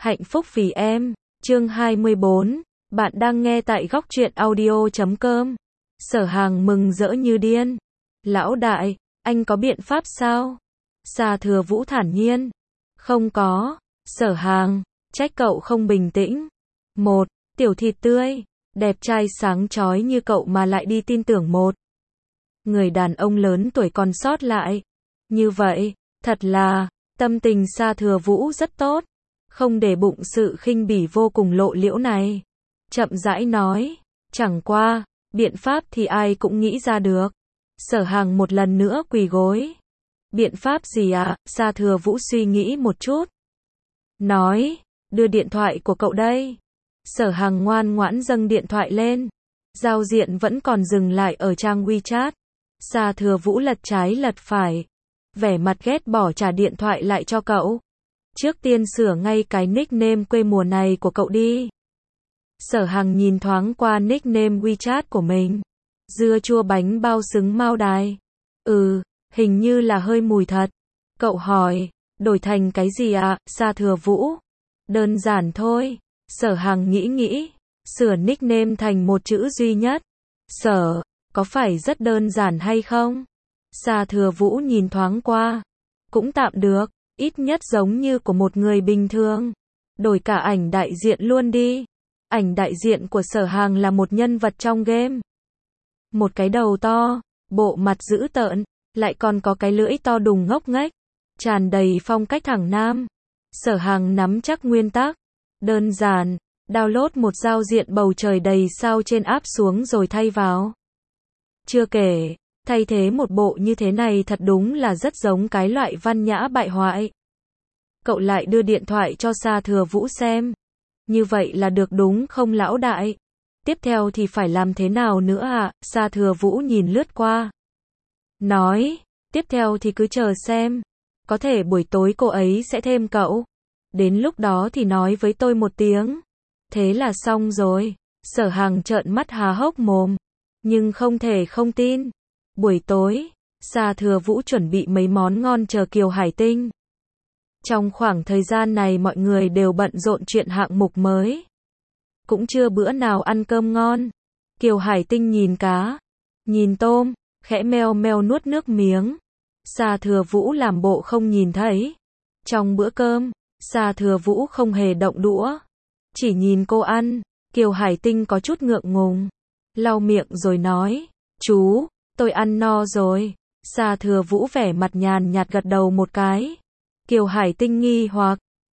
Hạnh phúc vì em, chương 24, bạn đang nghe tại góc truyện audio.com. Sở Hàng mừng rỡ như điên. Lão đại, anh có biện pháp sao? Sa Thừa Vũ thản nhiên. Không có. Sở Hàng, trách cậu không bình tĩnh. Một, tiểu thịt tươi, đẹp trai sáng chói như cậu mà lại đi tin tưởng một người đàn ông lớn tuổi còn sót lại. Như vậy, thật là, tâm tình Sa Thừa Vũ rất tốt. Không để bụng sự khinh bỉ vô cùng lộ liễu này. Chậm rãi nói, chẳng qua, biện pháp thì ai cũng nghĩ ra được. Sở Hàng một lần nữa quỳ gối. Biện pháp gì ạ? Sa Thừa Vũ suy nghĩ một chút. Nói, đưa điện thoại của cậu đây. Sở Hàng ngoan ngoãn dâng điện thoại lên. Giao diện vẫn còn dừng lại ở trang WeChat. Sa Thừa Vũ lật trái lật phải. Vẻ mặt ghét bỏ trả điện thoại lại cho cậu. Trước tiên sửa ngay cái nickname quê mùa này của cậu đi. Sở Hàng nhìn thoáng qua nickname WeChat của mình. Dưa chua bánh bao xứng Mao Đài. Hình như là hơi mùi thật. Cậu hỏi, đổi thành cái gì ạ? Sa Thừa Vũ. Đơn giản thôi. Sở Hàng nghĩ, sửa nickname thành một chữ duy nhất. Sở, có phải rất đơn giản hay không? Sa Thừa Vũ nhìn thoáng qua. Cũng tạm được, ít nhất giống như của một người bình thường. Đổi cả ảnh đại diện luôn đi. Ảnh đại diện của Sở Hàng là một nhân vật trong game. Một cái đầu to, bộ mặt dữ tợn, lại còn có cái lưỡi to đùng ngốc nghếch, tràn đầy phong cách thẳng nam. Sở Hàng nắm chắc nguyên tắc. Đơn giản, download một giao diện bầu trời đầy sao trên app xuống rồi thay vào. Chưa kể, thay thế một bộ như thế này thật đúng là rất giống cái loại văn nhã bại hoại. Cậu lại đưa điện thoại cho Sa Thừa Vũ xem. Như vậy là được đúng không lão đại? Tiếp theo thì phải làm thế nào nữa ạ? Sa Thừa Vũ nhìn lướt qua. Nói, tiếp theo thì cứ chờ xem. Có thể buổi tối cô ấy sẽ thêm cậu. Đến lúc đó thì nói với tôi một tiếng. Thế là xong rồi. Sở Hàng trợn mắt há hốc mồm. Nhưng không thể không tin. Buổi tối, Sa Thừa Vũ chuẩn bị mấy món ngon chờ Kiều Hải Tinh. Trong khoảng thời gian này mọi người đều bận rộn chuyện hạng mục mới. Cũng chưa bữa nào ăn cơm ngon. Kiều Hải Tinh nhìn cá, nhìn tôm, khẽ meo meo nuốt nước miếng. Sa Thừa Vũ làm bộ không nhìn thấy. Trong bữa cơm, Sa Thừa Vũ không hề động đũa. Chỉ nhìn cô ăn. Kiều Hải Tinh có chút ngượng ngùng. Lau miệng rồi nói, chú, tôi ăn no rồi. Sa Thừa Vũ vẻ mặt nhàn nhạt gật đầu một cái. Kiều Hải Tinh nghi hoặc,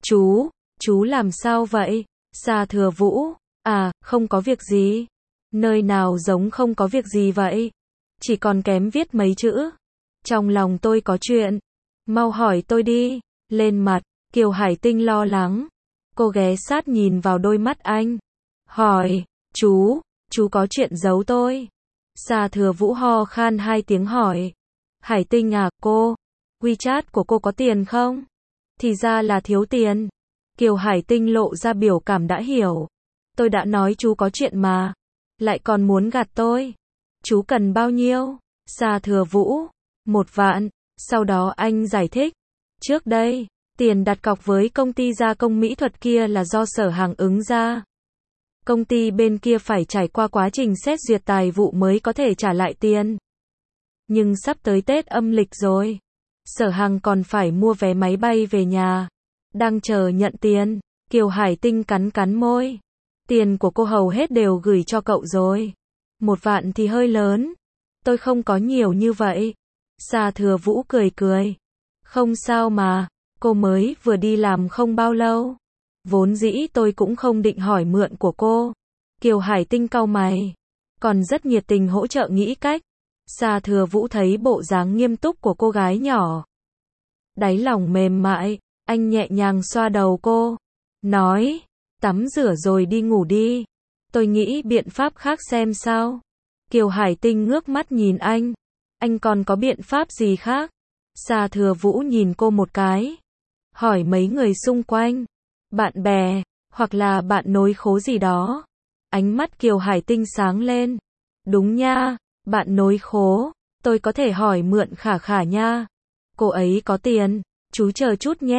chú làm sao vậy? Sa Thừa Vũ, không có việc gì. Nơi nào giống không có việc gì vậy? Chỉ còn kém viết mấy chữ. Trong lòng tôi có chuyện. Mau hỏi tôi đi. Lên mặt, Kiều Hải Tinh lo lắng. Cô ghé sát nhìn vào đôi mắt anh. Hỏi, chú có chuyện giấu tôi. Sa Thừa Vũ ho khan hai tiếng hỏi. Hải Tinh à, WeChat của cô có tiền không? Thì ra là thiếu tiền. Kiều Hải Tinh lộ ra biểu cảm đã hiểu. Tôi đã nói chú có chuyện mà. Lại còn muốn gạt tôi. Chú cần bao nhiêu? Sa Thừa Vũ, 1 vạn. Sau đó anh giải thích. Trước đây, tiền đặt cọc với công ty gia công mỹ thuật kia là do Sở Hàng ứng ra. Công ty bên kia phải trải qua quá trình xét duyệt tài vụ mới có thể trả lại tiền. Nhưng sắp tới Tết âm lịch rồi. Sở Hàng còn phải mua vé máy bay về nhà. Đang chờ nhận tiền. Kiều Hải Tinh cắn môi. Tiền của cô hầu hết đều gửi cho cậu rồi. 1 vạn thì hơi lớn. Tôi không có nhiều như vậy. Sa Thừa Vũ cười. Không sao mà. Cô mới vừa đi làm không bao lâu. Vốn dĩ tôi cũng không định hỏi mượn của cô. Kiều Hải Tinh cau mày. Còn rất nhiệt tình hỗ trợ nghĩ cách. Sa Thừa Vũ thấy bộ dáng nghiêm túc của cô gái nhỏ. Đáy lòng mềm mại, anh nhẹ nhàng xoa đầu cô. Nói, tắm rửa rồi đi ngủ đi. Tôi nghĩ biện pháp khác xem sao. Kiều Hải Tinh ngước mắt nhìn anh. Anh còn có biện pháp gì khác? Sa Thừa Vũ nhìn cô một cái. Hỏi mấy người xung quanh. Bạn bè, hoặc là bạn nối khố gì đó. Ánh mắt Kiều Hải Tinh sáng lên. Đúng nha, bạn nối khố. Tôi có thể hỏi mượn Khả Khả nha. Cô ấy có tiền. Chú chờ chút nhé.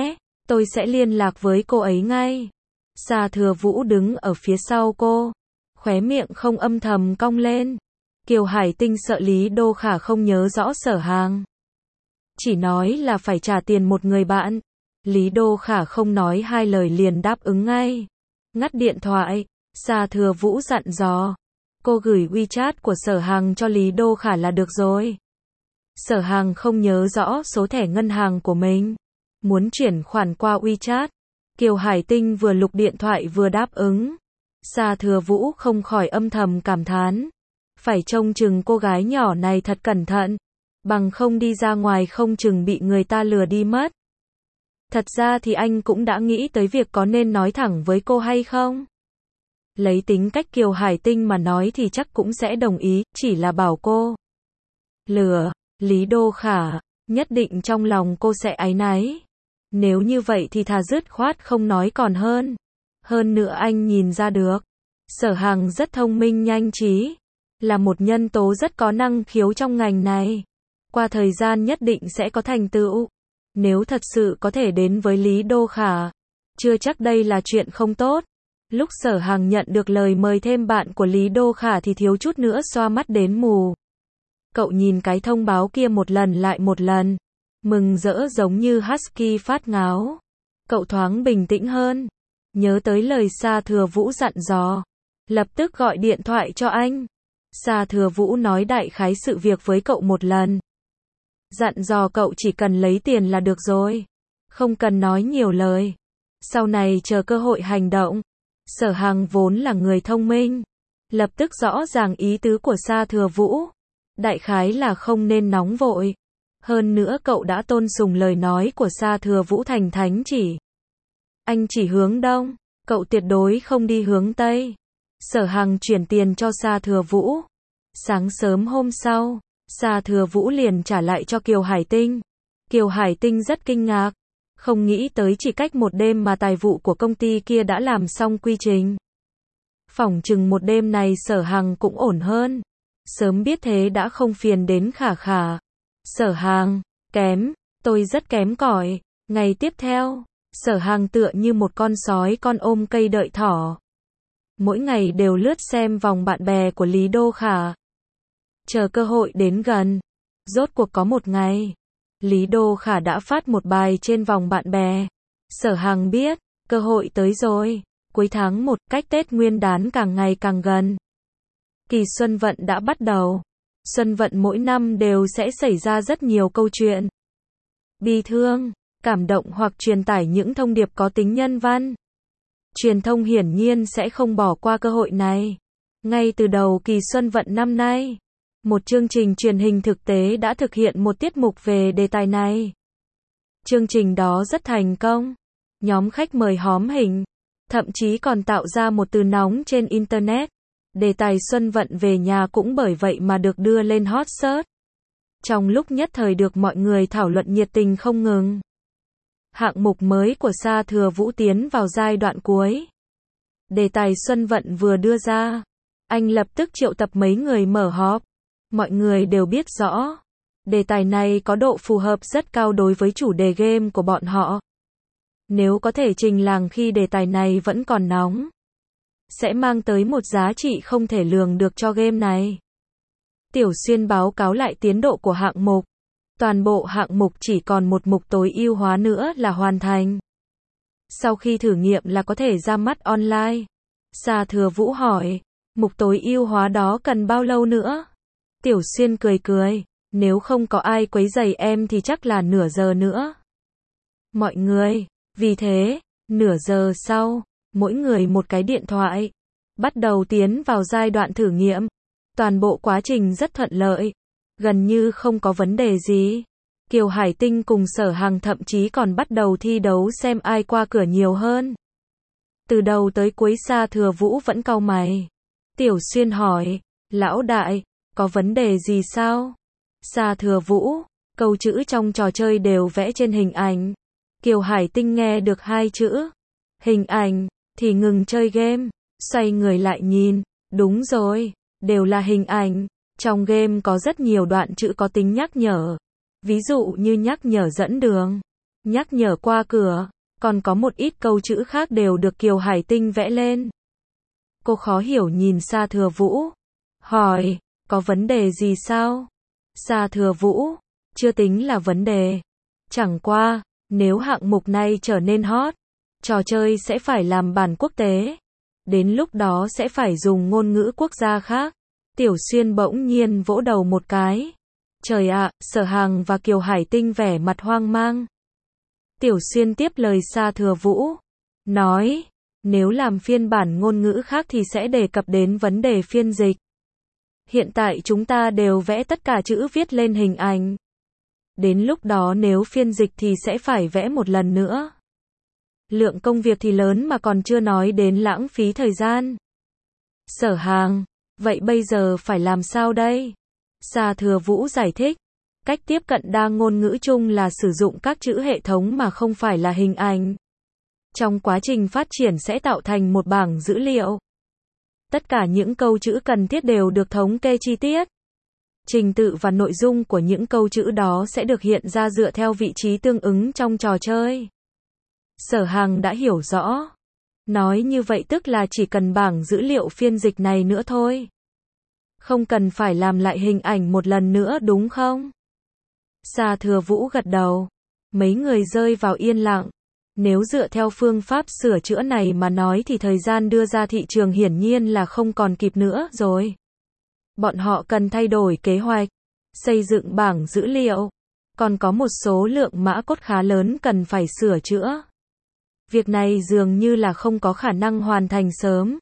Tôi sẽ liên lạc với cô ấy ngay. Sa Thừa Vũ đứng ở phía sau cô, khóe miệng không âm thầm cong lên. Kiều Hải Tinh sợ Lý Đô Khả không nhớ rõ Sở Hàng, chỉ nói là phải trả tiền một người bạn. Lý Đô Khả không nói hai lời liền đáp ứng ngay. Ngắt điện thoại, Sa Thừa Vũ dặn dò, cô gửi WeChat của Sở Hàng cho Lý Đô Khả là được rồi. Sở Hàng không nhớ rõ số thẻ ngân hàng của mình, muốn chuyển khoản qua WeChat. Kiều Hải Tinh vừa lục điện thoại vừa đáp ứng. Sa Thừa Vũ không khỏi âm thầm cảm thán, phải trông chừng cô gái nhỏ này thật cẩn thận, bằng không đi ra ngoài không chừng bị người ta lừa đi mất. Thật ra thì anh cũng đã nghĩ tới việc có nên nói thẳng với cô hay không. Lấy tính cách Kiều Hải Tinh mà nói thì chắc cũng sẽ đồng ý, chỉ là bảo cô lừa Lý Đô Khả, nhất định trong lòng cô sẽ áy náy. Nếu như vậy thì thà dứt khoát không nói còn hơn. Hơn nữa anh nhìn ra được, Sở Hàng rất thông minh nhanh trí, là một nhân tố rất có năng khiếu trong ngành này. Qua thời gian nhất định sẽ có thành tựu. Nếu thật sự có thể đến với Lý Đô Khả, chưa chắc đây là chuyện không tốt. Lúc Sở Hàng nhận được lời mời thêm bạn của Lý Đô Khả thì thiếu chút nữa xoa mắt đến mù. Cậu nhìn cái thông báo kia một lần lại một lần, mừng rỡ giống như husky phát ngáo. Cậu thoáng bình tĩnh hơn, nhớ tới lời Sa Thừa Vũ dặn dò, lập tức gọi điện thoại cho anh. Sa Thừa Vũ nói đại khái sự việc với cậu một lần, dặn dò cậu chỉ cần lấy tiền là được rồi, không cần nói nhiều lời, sau này chờ cơ hội hành động. Sở Hàng vốn là người thông minh, lập tức rõ ràng ý tứ của Sa Thừa Vũ, đại khái là không nên nóng vội. Hơn nữa cậu đã tôn sùng lời nói của Sa Thừa Vũ thành thánh chỉ. Anh chỉ hướng đông, cậu tuyệt đối không đi hướng tây. Sở Hàng chuyển tiền cho Sa Thừa Vũ. Sáng sớm hôm sau, Sa Thừa Vũ liền trả lại cho Kiều Hải Tinh. Kiều Hải Tinh rất kinh ngạc, không nghĩ tới chỉ cách một đêm mà tài vụ của công ty kia đã làm xong quy trình. Phỏng chừng một đêm này Sở Hàng cũng ổn hơn. Sớm biết thế đã không phiền đến Khả Khả. Sở Hàng, kém, tôi rất kém cỏi. Ngày tiếp theo, Sở Hàng tựa như một con sói con ôm cây đợi thỏ. Mỗi ngày đều lướt xem vòng bạn bè của Lý Đô Khả. Chờ cơ hội đến gần. Rốt cuộc có một ngày, Lý Đô Khả đã phát một bài trên vòng bạn bè. Sở Hàng biết, cơ hội tới rồi. Cuối tháng 1, cách Tết Nguyên đán càng ngày càng gần. Kỳ Xuân Vận đã bắt đầu. Xuân Vận mỗi năm đều sẽ xảy ra rất nhiều câu chuyện bi thương, cảm động hoặc truyền tải những thông điệp có tính nhân văn. Truyền thông hiển nhiên sẽ không bỏ qua cơ hội này. Ngay từ đầu Kỳ Xuân Vận năm nay, một chương trình truyền hình thực tế đã thực hiện một tiết mục về đề tài này. Chương trình đó rất thành công. Nhóm khách mời hóm hình, thậm chí còn tạo ra một từ nóng trên Internet. Đề tài Xuân Vận về nhà cũng bởi vậy mà được đưa lên hot search. Trong lúc nhất thời được mọi người thảo luận nhiệt tình không ngừng. Hạng mục mới của Sa Thừa Vũ tiến vào giai đoạn cuối. Đề tài Xuân Vận vừa đưa ra, anh lập tức triệu tập mấy người mở họp. Mọi người đều biết rõ, đề tài này có độ phù hợp rất cao đối với chủ đề game của bọn họ. Nếu có thể trình làng khi đề tài này vẫn còn nóng, sẽ mang tới một giá trị không thể lường được cho game này. Tiểu Xuyên báo cáo lại tiến độ của hạng mục. Toàn bộ hạng mục chỉ còn một mục tối ưu hóa nữa là hoàn thành. Sau khi thử nghiệm là có thể ra mắt online. Sa Thừa Vũ hỏi, mục tối ưu hóa đó cần bao lâu nữa? Tiểu Xuyên cười cười, nếu không có ai quấy rầy em thì chắc là nửa giờ nữa. Mọi người, vì thế, nửa giờ sau, mỗi người một cái điện thoại, bắt đầu tiến vào giai đoạn thử nghiệm. Toàn bộ quá trình rất thuận lợi, gần như không có vấn đề gì. Kiều Hải Tinh cùng Sở Hàng thậm chí còn bắt đầu thi đấu xem ai qua cửa nhiều hơn. Từ đầu tới cuối Sa Thừa Vũ vẫn cau mày. Tiểu Xuyên hỏi, lão đại, có vấn đề gì sao? Sa Thừa Vũ, câu chữ trong trò chơi đều vẽ trên hình ảnh. Kiều Hải Tinh nghe được hai chữ hình ảnh thì ngừng chơi game, xoay người lại nhìn, đúng rồi, đều là hình ảnh. Trong game có rất nhiều đoạn chữ có tính nhắc nhở, ví dụ như nhắc nhở dẫn đường, nhắc nhở qua cửa, Còn có một ít câu chữ khác đều được Kiều Hải Tinh vẽ lên. Cô khó hiểu nhìn Sa Thừa Vũ. Hỏi, có vấn đề gì sao? Sa Thừa Vũ, chưa tính là vấn đề. Chẳng qua, nếu hạng mục này trở nên hot, trò chơi sẽ phải làm bản quốc tế. Đến lúc đó sẽ phải dùng ngôn ngữ quốc gia khác. Tiểu Xuyên bỗng nhiên vỗ đầu một cái. Trời ạ, Sở Hằng và Kiều Hải Tinh vẻ mặt hoang mang. Tiểu Xuyên tiếp lời Sa Thừa Vũ. Nói, nếu làm phiên bản ngôn ngữ khác thì sẽ đề cập đến vấn đề phiên dịch. Hiện tại chúng ta đều vẽ tất cả chữ viết lên hình ảnh. Đến lúc đó nếu phiên dịch thì sẽ phải vẽ một lần nữa. Lượng công việc thì lớn mà còn chưa nói đến lãng phí thời gian. Sở Hằng, vậy bây giờ phải làm sao đây? Sa Thừa Vũ giải thích. Cách tiếp cận đa ngôn ngữ chung là sử dụng các chữ hệ thống mà không phải là hình ảnh. Trong quá trình phát triển sẽ tạo thành một bảng dữ liệu. Tất cả những câu chữ cần thiết đều được thống kê chi tiết. Trình tự và nội dung của những câu chữ đó sẽ được hiện ra dựa theo vị trí tương ứng trong trò chơi. Sở Hằng đã hiểu rõ. Nói như vậy tức là chỉ cần bảng dữ liệu phiên dịch này nữa thôi. Không cần phải làm lại hình ảnh một lần nữa đúng không? Sa Thừa Vũ gật đầu. Mấy người rơi vào yên lặng. Nếu dựa theo phương pháp sửa chữa này mà nói thì thời gian đưa ra thị trường hiển nhiên là không còn kịp nữa rồi. Bọn họ cần thay đổi kế hoạch, xây dựng bảng dữ liệu. Còn có một số lượng mã code khá lớn cần phải sửa chữa. Việc này dường như là không có khả năng hoàn thành sớm.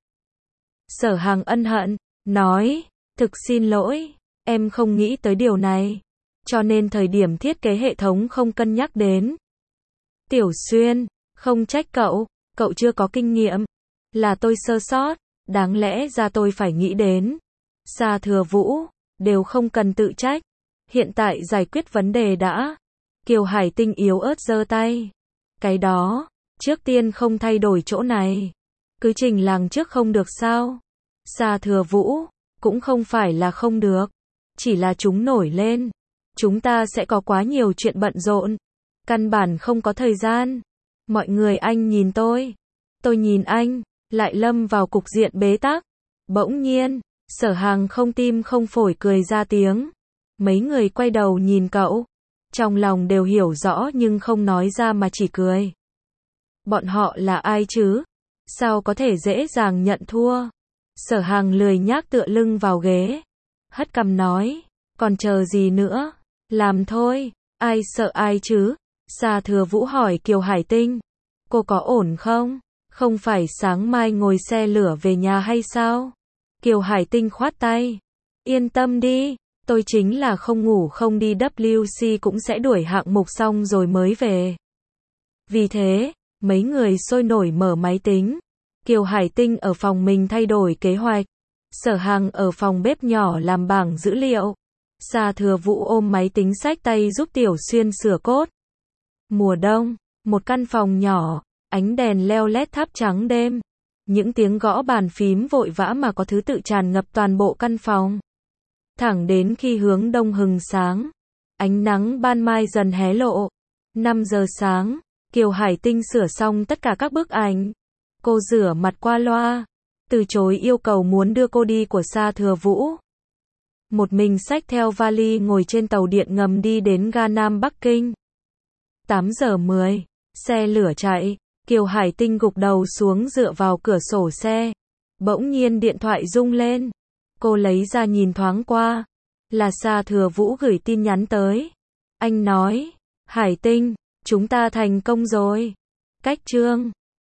Sở Hằng ân hận, nói, thực xin lỗi, em không nghĩ tới điều này. Cho nên thời điểm thiết kế hệ thống không cân nhắc đến. Tiểu Xuyên, không trách cậu chưa có kinh nghiệm. Là tôi sơ sót, đáng lẽ ra tôi phải nghĩ đến. Sa Thừa Vũ, đều không cần tự trách. Hiện tại giải quyết vấn đề đã. Kiều Hải Tinh yếu ớt giơ tay. Cái đó, trước tiên không thay đổi chỗ này. Cứ trình làng trước không được sao? Sa Thừa Vũ, cũng không phải là không được. Chỉ là chúng nổi lên. Chúng ta sẽ có quá nhiều chuyện bận rộn. Căn bản không có thời gian. Mọi người anh nhìn tôi nhìn anh, lại lâm vào cục diện bế tắc. Bỗng nhiên, Sở Hằng không tim không phổi cười ra tiếng. Mấy người quay đầu nhìn cậu. Trong lòng đều hiểu rõ nhưng không nói ra mà chỉ cười. Bọn họ là ai chứ? Sao có thể dễ dàng nhận thua? Sở Hằng lười nhác tựa lưng vào ghế. Hất cằm nói, còn chờ gì nữa? Làm thôi, ai sợ ai chứ? Sa Thừa Vũ hỏi Kiều Hải Tinh. Cô có ổn không? Không phải sáng mai ngồi xe lửa về nhà hay sao? Kiều Hải Tinh khoát tay. Yên tâm đi, tôi chính là không ngủ không đi WC cũng sẽ đuổi hạng mục xong rồi mới về. Vì thế, mấy người sôi nổi mở máy tính. Kiều Hải Tinh ở phòng mình thay đổi kế hoạch. Sở Hằng ở phòng bếp nhỏ làm bảng dữ liệu. Sa Thừa Vũ ôm máy tính xách tay giúp Tiểu Xuyên sửa code. Mùa đông, một căn phòng nhỏ, ánh đèn leo lét thắp trắng đêm. Những tiếng gõ bàn phím vội vã mà có thứ tự tràn ngập toàn bộ căn phòng. Thẳng đến khi hướng đông hừng sáng, ánh nắng ban mai dần hé lộ. 5 giờ sáng, Kiều Hải Tinh sửa xong tất cả các bức ảnh. Cô rửa mặt qua loa, từ chối yêu cầu muốn đưa cô đi của Sa Thừa Vũ. Một mình xách theo vali ngồi trên tàu điện ngầm đi đến ga Nam Bắc Kinh. 8 giờ 10, xe lửa chạy, Kiều Hải Tinh gục đầu xuống dựa vào cửa sổ xe. Bỗng nhiên điện thoại rung lên. Cô lấy ra nhìn thoáng qua. Là Sa Thừa Vũ gửi tin nhắn tới. Anh nói, Hải Tinh, chúng ta thành công rồi. Cách chương